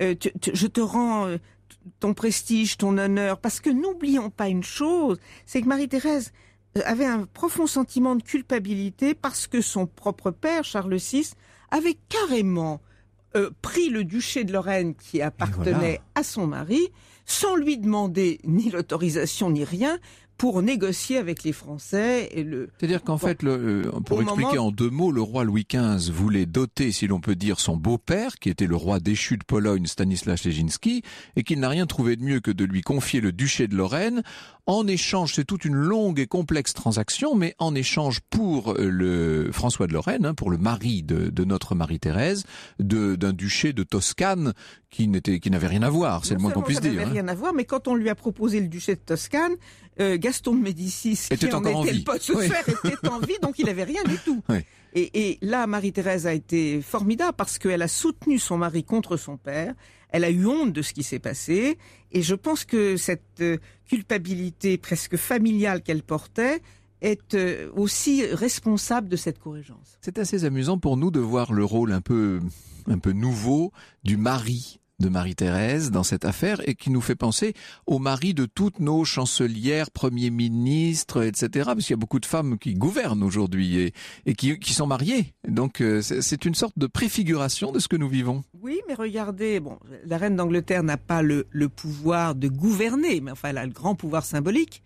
Speaker 7: je te rends ton prestige, ton honneur, parce que n'oublions pas une chose, c'est que Marie-Thérèse avait un profond sentiment de culpabilité parce que son propre père, Charles VI, avait carrément pris le duché de Lorraine qui appartenait à son mari, sans lui demander ni l'autorisation ni rien, pour négocier avec les Français.
Speaker 6: C'est-à-dire qu'en fait, pour expliquer en 2 mots, le roi Louis XV voulait doter, si l'on peut dire, son beau-père, qui était le roi déchu de Pologne, Stanislas Leszczyński, et qu'il n'a rien trouvé de mieux que de lui confier le duché de Lorraine. En échange, c'est toute une longue et complexe transaction, mais en échange pour le François de Lorraine, pour le mari de notre Marie-Thérèse, d'un duché de Toscane qui n'avait rien à voir, c'est le moins qu'on puisse dire.
Speaker 7: Ça n'avait rien à voir, mais quand on lui a proposé le duché de Toscane, Gaston de Médicis, qui en était le possesseur, était en vie, donc il n'avait rien du tout. Oui. Et là, Marie-Thérèse a été formidable parce qu'elle a soutenu son mari contre son père. Elle a eu honte de ce qui s'est passé. Et je pense que cette culpabilité presque familiale qu'elle portait est aussi responsable de cette co-régence.
Speaker 6: C'est assez amusant pour nous de voir le rôle un peu nouveau du mari de Marie-Thérèse dans cette affaire et qui nous fait penser au mari de toutes nos chancelières, premiers ministres, etc. Parce qu'il y a beaucoup de femmes qui gouvernent aujourd'hui et qui sont mariées. Donc c'est une sorte de préfiguration de ce que nous vivons.
Speaker 7: Oui, mais regardez, la reine d'Angleterre n'a pas le pouvoir de gouverner, mais enfin elle a le grand pouvoir symbolique.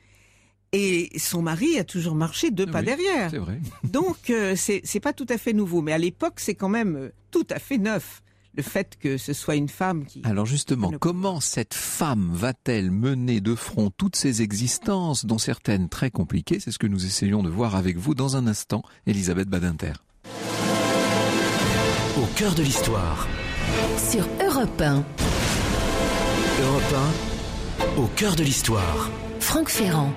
Speaker 7: Et son mari a toujours marché 2 pas derrière.
Speaker 6: C'est vrai.
Speaker 7: Donc c'est pas tout à fait nouveau, mais à l'époque c'est quand même tout à fait neuf. Le fait que ce soit une femme qui...
Speaker 6: Alors justement, comment cette femme va-t-elle mener de front toutes ces existences, dont certaines très compliquées? C'est ce que nous essayons de voir avec vous dans un instant, Elisabeth Badinter.
Speaker 4: Au cœur de l'histoire.
Speaker 8: Sur Europe 1.
Speaker 4: Europe 1, au cœur de l'histoire.
Speaker 8: Franck Ferrand.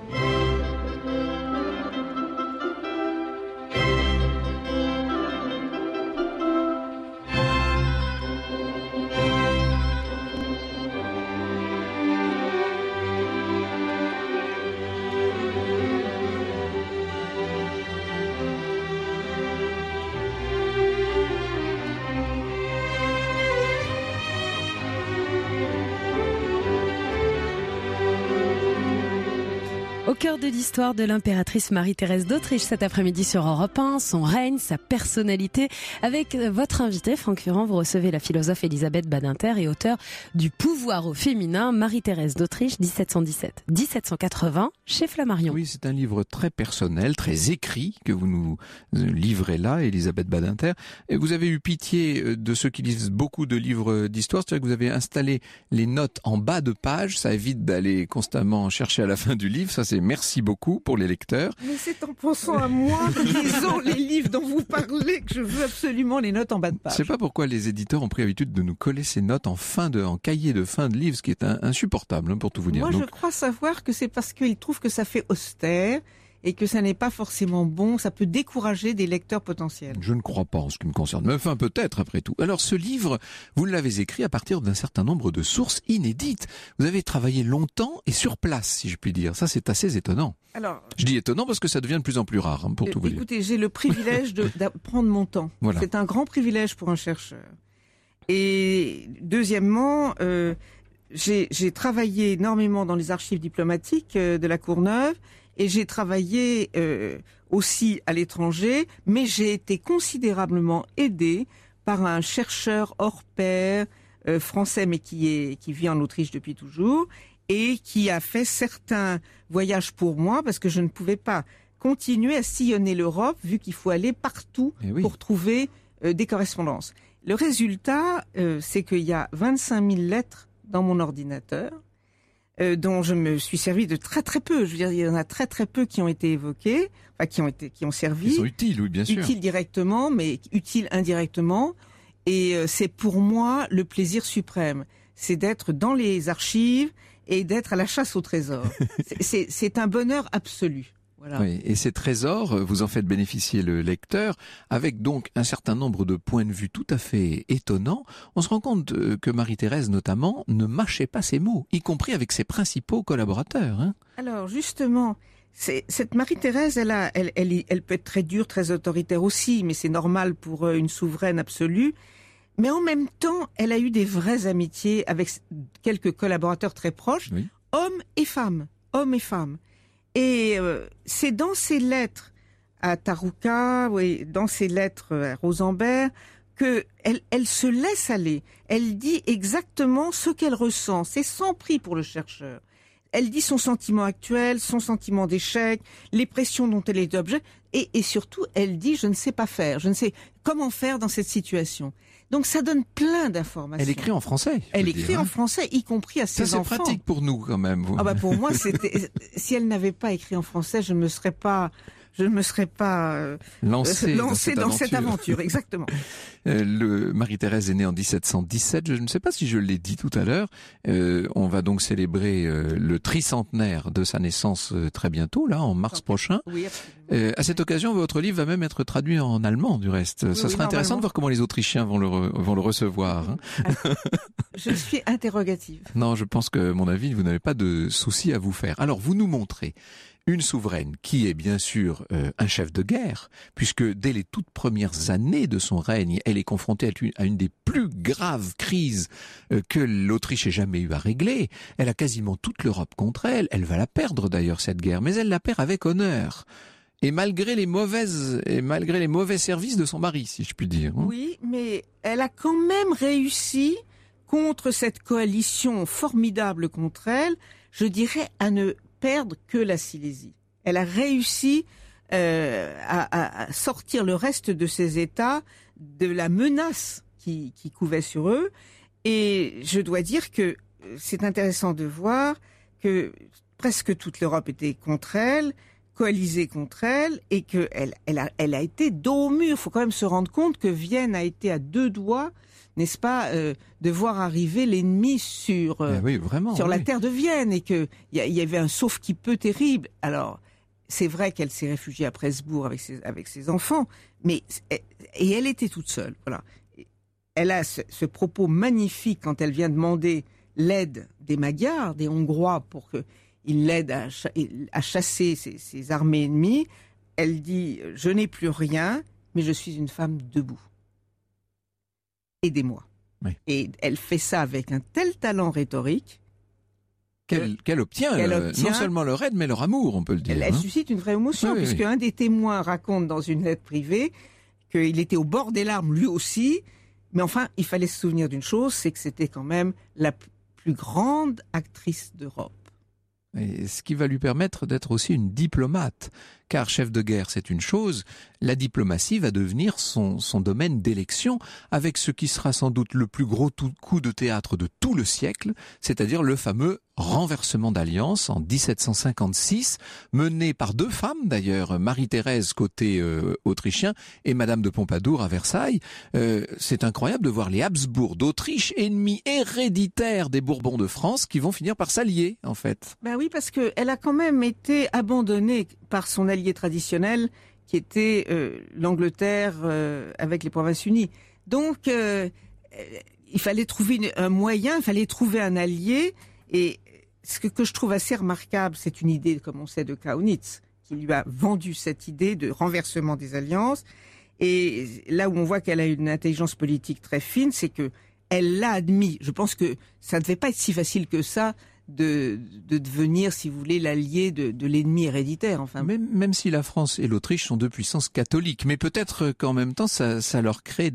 Speaker 5: Au cœur de l'histoire de l'impératrice Marie-Thérèse d'Autriche cet après-midi sur Europe 1, son règne, sa personnalité. Avec votre invité, Franck Ferrand, vous recevez la philosophe Elisabeth Badinter et auteure du Pouvoir au féminin, Marie-Thérèse d'Autriche, 1717-1780, chez Flammarion.
Speaker 6: Oui, c'est un livre très personnel, très écrit, que vous nous livrez là, Elisabeth Badinter. Et vous avez eu pitié de ceux qui lisent beaucoup de livres d'histoire, c'est-à-dire que vous avez installé les notes en bas de page, ça évite d'aller constamment chercher à la fin du livre, ça c'est merci beaucoup pour les lecteurs.
Speaker 7: Mais c'est en pensant à moi, lisant les livres dont vous parlez, que je veux absolument les notes en bas de page.
Speaker 6: Je ne sais pas pourquoi les éditeurs ont pris l'habitude de nous coller ces notes en cahier de fin de livre, ce qui est insupportable, pour tout vous dire.
Speaker 7: Moi, je crois savoir que c'est parce qu'ils trouvent que ça fait austère et que ça n'est pas forcément bon, ça peut décourager des lecteurs potentiels.
Speaker 6: Je ne crois pas en ce qui me concerne, mais enfin peut-être après tout. Alors ce livre, vous l'avez écrit à partir d'un certain nombre de sources inédites. Vous avez travaillé longtemps et sur place, si je puis dire. Ça, c'est assez étonnant. Alors, je dis étonnant parce que ça devient de plus en plus rare, pour tout vous dire.
Speaker 7: Écoutez, j'ai le privilège de prendre mon temps. Voilà. C'est un grand privilège pour un chercheur. Et deuxièmement, j'ai travaillé énormément dans les archives diplomatiques de la Courneuve. et j'ai travaillé aussi à l'étranger, mais j'ai été considérablement aidée par un chercheur hors pair français, mais qui vit en Autriche depuis toujours, et qui a fait certains voyages pour moi, parce que je ne pouvais pas continuer à sillonner l'Europe, vu qu'il faut aller partout pour trouver des correspondances. Le résultat, c'est qu'il y a 25 000 lettres dans mon ordinateur, dont je me suis servi de très très peu. Je veux dire, il y en a très très peu qui ont été évoqués, enfin qui ont servi.
Speaker 6: Ils sont utiles, oui, bien sûr.
Speaker 7: Utiles directement, mais utiles indirectement. Et c'est pour moi le plaisir suprême, c'est d'être dans les archives et d'être à la chasse au trésor. C'est un bonheur absolu. Voilà.
Speaker 6: Oui, et ces trésors, vous en faites bénéficier le lecteur, avec donc un certain nombre de points de vue tout à fait étonnants. On se rend compte que Marie-Thérèse, notamment, ne mâchait pas ses mots, y compris avec ses principaux collaborateurs. Hein.
Speaker 7: Alors, justement, cette Marie-Thérèse, elle peut être très dure, très autoritaire aussi, mais c'est normal pour une souveraine absolue. Mais en même temps, elle a eu des vraies amitiés avec quelques collaborateurs très proches, hommes et femmes. Et c'est dans ses lettres à Tarouka, dans ses lettres à Rosenberg, que elle se laisse aller. Elle dit exactement ce qu'elle ressent. C'est sans prix pour le chercheur. Elle dit son sentiment actuel, son sentiment d'échec, les pressions dont elle est objet, et surtout, elle dit « je ne sais pas faire, je ne sais comment faire dans cette situation ». Donc ça donne plein d'informations.
Speaker 6: Elle écrit en français.
Speaker 7: Elle écrit en français, y compris à ses enfants.
Speaker 6: C'est pratique pour nous quand même. Vous.
Speaker 7: Ah bah pour moi, si elle n'avait pas écrit en français, je ne me serais pas lancée dans cette aventure. Exactement.
Speaker 6: Marie-Thérèse est née en 1717. Je ne sais pas si je l'ai dit tout à l'heure. On va donc célébrer le tricentenaire de sa naissance très bientôt, là, en mars prochain.
Speaker 7: Oui,
Speaker 6: à cette occasion, votre livre va même être traduit en allemand, du reste. Ça sera intéressant de voir comment les Autrichiens vont le recevoir. Hein.
Speaker 7: Je suis interrogative.
Speaker 6: Non, je pense que, à mon avis, vous n'avez pas de souci à vous faire. Alors, vous nous montrez une souveraine qui est bien sûr un chef de guerre, puisque dès les toutes premières années de son règne, elle est confrontée à une des plus graves crises que l'Autriche ait jamais eu à régler. Elle a quasiment toute l'Europe contre elle. Elle va la perdre d'ailleurs, cette guerre, mais elle la perd avec honneur. Et malgré les mauvais services de son mari, si je puis dire.
Speaker 7: Oui, mais elle a quand même réussi, contre cette coalition formidable contre elle, je dirais, à ne perdre que la Silésie. Elle a réussi à sortir le reste de ses États de la menace qui couvait sur eux. Et je dois dire que c'est intéressant de voir que presque toute l'Europe était contre elle, coalisée contre elle, et qu'elle a été dos au mur. Il faut quand même se rendre compte que Vienne a été à deux doigts, n'est-ce pas, de voir arriver l'ennemi sur la terre de Vienne, et qu'il y avait un sauf-qui-peut terrible. Alors, c'est vrai qu'elle s'est réfugiée à Presbourg avec ses enfants, et elle était toute seule. Voilà. Elle a ce propos magnifique quand elle vient demander l'aide des Magyars, des Hongrois, pour qu'ils l'aident à chasser ces armées ennemies. Elle dit « Je n'ai plus rien, mais je suis une femme debout. Aidez-moi. » Et elle fait ça avec un tel talent rhétorique
Speaker 6: qu'elle obtient non seulement leur aide, mais leur amour, on peut le dire.
Speaker 7: Elle suscite une vraie émotion, puisque un des témoins raconte dans une lettre privée qu'il était au bord des larmes lui aussi, mais enfin, il fallait se souvenir d'une chose, c'est que c'était quand même la plus grande actrice d'Europe.
Speaker 6: Et ce qui va lui permettre d'être aussi une diplomate, car chef de guerre c'est une chose, la diplomatie va devenir son domaine d'élection, avec ce qui sera sans doute le plus gros coup de théâtre de tout le siècle, c'est-à-dire le fameux renversement d'alliance en 1756, mené par deux femmes d'ailleurs, Marie-Thérèse côté autrichien et Madame de Pompadour à Versailles. C'est incroyable de voir les Habsbourg d'Autriche, ennemis héréditaires des Bourbons de France, qui vont finir par s'allier en fait.
Speaker 7: Ben oui, parce qu'elle a quand même été abandonnée par son allié traditionnel, qui était l'Angleterre avec les Provinces-Unies. Donc, il fallait trouver un moyen, il fallait trouver un allié. Et ce que je trouve assez remarquable, c'est une idée, comme on sait, de Kaunitz, qui lui a vendu cette idée de renversement des alliances. Et là où on voit qu'elle a une intelligence politique très fine, c'est que elle l'a admis. Je pense que ça ne devait pas être si facile que ça de devenir, si vous voulez, l'allié de l'ennemi héréditaire. Enfin,
Speaker 6: même si la France et l'Autriche sont deux puissances catholiques, mais peut-être qu'en même temps, ça leur crée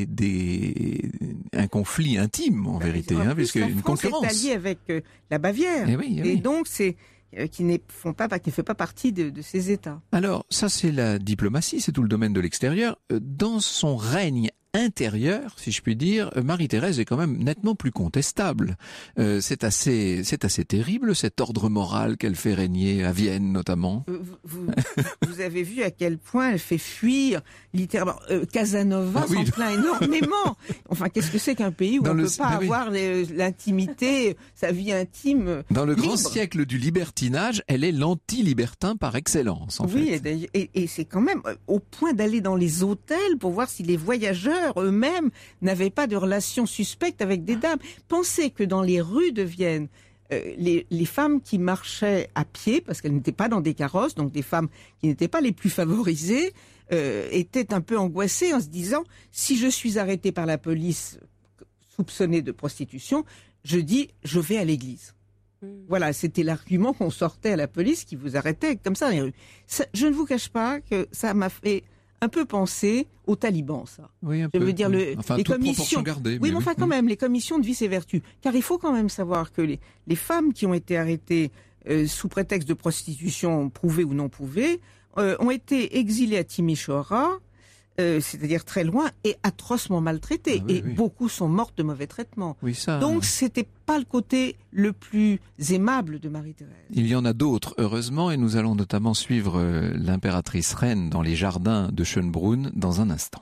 Speaker 6: un conflit intime en vérité, puisque une concurrence.
Speaker 7: La France est alliée avec la Bavière, et donc c'est qui ne fait pas partie de ces États.
Speaker 6: Alors ça, c'est la diplomatie, c'est tout le domaine de l'extérieur. Dans son règne intérieur, si je puis dire, Marie-Thérèse est quand même nettement plus contestable. C'est assez terrible, cet ordre moral qu'elle fait régner à Vienne notamment.
Speaker 7: Vous avez vu à quel point elle fait fuir littéralement Casanova s'en plaint énormément. Enfin, qu'est-ce que c'est qu'un pays où on ne peut pas avoir l'intimité, sa vie intime
Speaker 6: dans le
Speaker 7: libre.
Speaker 6: Grand siècle du libertinage, elle est l'anti-libertin par excellence, en fait.
Speaker 7: Oui, et c'est quand même au point d'aller dans les hôtels pour voir si les voyageurs eux-mêmes n'avaient pas de relations suspectes avec des dames. Pensez que dans les rues de Vienne, les femmes qui marchaient à pied, parce qu'elles n'étaient pas dans des carrosses, donc des femmes qui n'étaient pas les plus favorisées, étaient un peu angoissées en se disant « si je suis arrêtée par la police soupçonnée de prostitution, je vais à l'église ». Voilà, c'était l'argument qu'on sortait à la police qui vous arrêtait comme ça dans les rues. Je ne vous cache pas que ça m'a fait un peu penser aux talibans, ça.
Speaker 6: Oui, un
Speaker 7: je
Speaker 6: peu.
Speaker 7: veux dire, les commissions.
Speaker 6: Gardée,
Speaker 7: oui, mais enfin, quand même, les commissions de vice et vertu. Car il faut quand même savoir que les femmes qui ont été arrêtées sous prétexte de prostitution prouvée ou non prouvée ont été exilées à Timișoara, c'est-à-dire très loin, et atrocement maltraitées. Beaucoup sont mortes de mauvais traitements.
Speaker 6: Oui, ça...
Speaker 7: Donc, c'était pas le côté le plus aimable de Marie-Thérèse.
Speaker 6: Il y en a d'autres, heureusement, et nous allons notamment suivre l'impératrice reine dans les jardins de Schönbrunn dans un instant.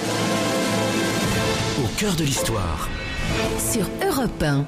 Speaker 4: Au cœur de l'histoire.
Speaker 8: Sur Europe 1.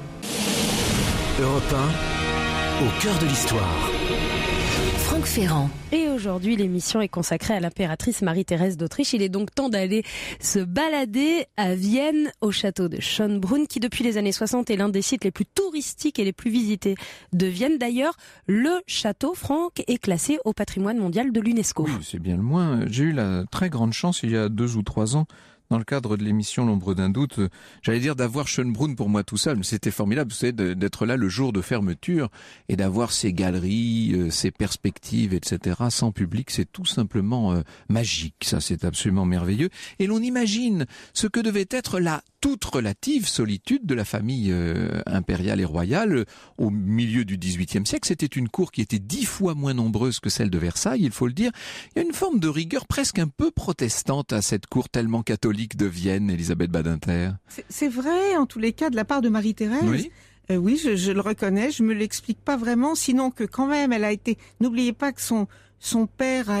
Speaker 4: Europe 1, au cœur de l'histoire.
Speaker 8: Franck Ferrand.
Speaker 5: Et aujourd'hui, l'émission est consacrée à l'impératrice Marie-Thérèse d'Autriche. Il est donc temps d'aller se balader à Vienne, au château de Schönbrunn, qui depuis les années 60 est l'un des sites les plus touristiques et les plus visités de Vienne. D'ailleurs, le château, Franck, est classé au patrimoine mondial de l'UNESCO.
Speaker 6: Oui, c'est bien le moins. J'ai eu la très grande chance, il y a 2 ou 3 ans, dans le cadre de l'émission L'ombre d'un doute, j'allais dire d'avoir Schönbrunn pour moi tout seul, mais c'était formidable, vous savez, d'être là le jour de fermeture et d'avoir ces galeries, ces perspectives, etc. sans public, c'est tout simplement magique, ça c'est absolument merveilleux. Et l'on imagine ce que devait être la toute relative solitude de la famille impériale et royale au milieu du XVIIIe siècle. C'était une cour qui était 10 fois moins nombreuse que celle de Versailles, il faut le dire. Il y a une forme de rigueur presque un peu protestante à cette cour tellement catholique de Vienne, Elisabeth Badinter.
Speaker 7: C'est vrai, en tous les cas, de la part de Marie-Thérèse.
Speaker 6: Oui.
Speaker 7: Oui, je le reconnais, je me l'explique pas vraiment, sinon que quand même, elle a été... N'oubliez pas que son père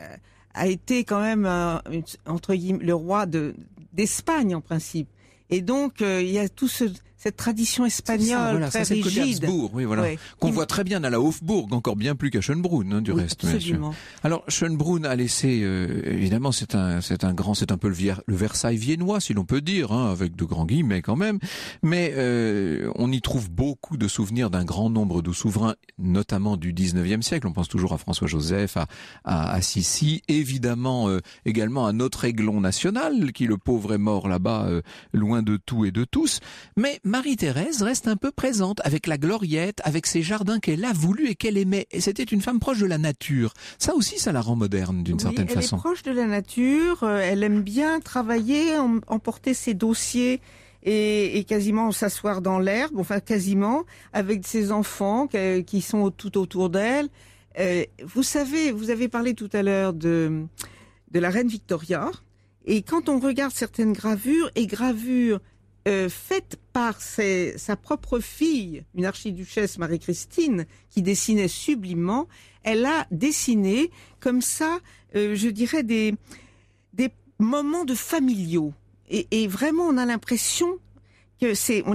Speaker 7: a été quand même, entre guillemets, le roi d'Espagne, en principe. Et donc, il y a cette tradition espagnole très rigide.
Speaker 6: Habsbourg, oui, voilà. Qu'on voit très bien à la Hofburg, encore bien plus qu'à Schönbrunn, du reste.
Speaker 7: Absolument.
Speaker 6: Alors, Schönbrunn a laissé, évidemment, c'est un peu le Versailles viennois, si l'on peut dire, avec de grands guillemets quand même. Mais, on y trouve beaucoup de souvenirs d'un grand nombre de souverains, notamment du 19e siècle. On pense toujours à François-Joseph, à Sissi, évidemment, également à notre aiglon national, qui le pauvre est mort là-bas, loin de tout et de tous. Mais Marie-Thérèse reste un peu présente avec la gloriette, avec ses jardins qu'elle a voulu et qu'elle aimait. Et c'était une femme proche de la nature. Ça aussi, ça la rend moderne d'une certaine façon.
Speaker 7: Elle est proche de la nature, elle aime bien travailler, emporter ses dossiers et quasiment s'asseoir dans l'herbe, enfin quasiment, avec ses enfants qui sont tout autour d'elle. Vous savez, vous avez parlé tout à l'heure de la reine Victoria, et quand on regarde certaines gravures faites par sa propre fille, une archiduchesse Marie-Christine, qui dessinait sublimement, elle a dessiné comme ça, je dirais, des moments de familiaux. Et vraiment, on a l'impression que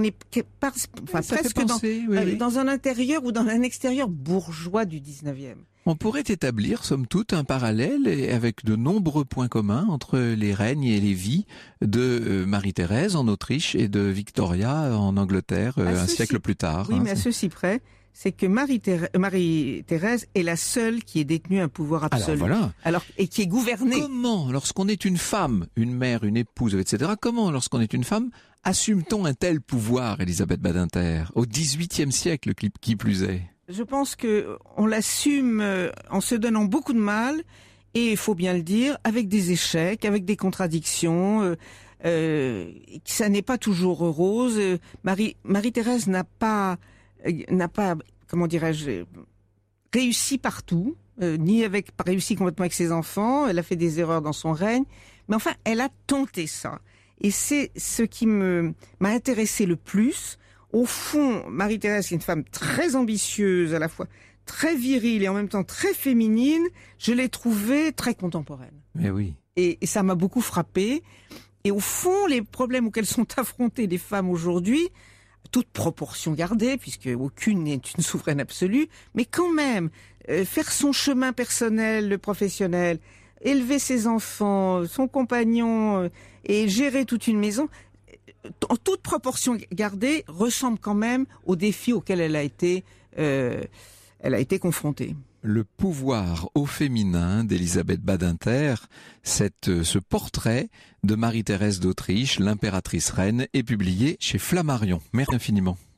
Speaker 7: presque dans un intérieur ou dans un extérieur bourgeois du 19e.
Speaker 6: On pourrait établir, somme toute, un parallèle avec de nombreux points communs entre les règnes et les vies de Marie-Thérèse en Autriche et de Victoria en Angleterre un siècle plus tard.
Speaker 7: Oui, mais à ceci près, c'est que Marie-Thérèse est la seule qui ait détenu un pouvoir absolu. Et qui est gouvernée.
Speaker 6: Comment, lorsqu'on est une femme, une mère, une épouse, etc., comment, lorsqu'on est une femme, assume-t-on un tel pouvoir, Elisabeth Badinter, au XVIIIe siècle, qui plus est?
Speaker 7: Je pense que on l'assume en se donnant beaucoup de mal, et il faut bien le dire, avec des échecs, avec des contradictions. Ça n'est pas toujours rose. Marie-Thérèse n'a pas, comment dirais-je, réussi partout, ni réussi complètement avec ses enfants. Elle a fait des erreurs dans son règne, mais enfin, elle a tenté ça. Et c'est ce qui m'a intéressé le plus. Au fond, Marie-Thérèse est une femme très ambitieuse, à la fois très virile et en même temps très féminine. Je l'ai trouvée très contemporaine.
Speaker 6: Mais oui.
Speaker 7: Et ça m'a beaucoup frappée. Et au fond, les problèmes auxquels sont affrontées les femmes aujourd'hui, toute proportion gardée, puisque aucune n'est une souveraine absolue, mais quand même, faire son chemin personnel, professionnel, élever ses enfants, son compagnon, et gérer toute une maison, en toute proportion gardée, ressemble quand même aux défis auxquels elle a été confrontée.
Speaker 6: Le pouvoir au féminin d'Elisabeth Badinter, ce portrait de Marie-Thérèse d'Autriche, l'impératrice reine, est publié chez Flammarion. Merci infiniment.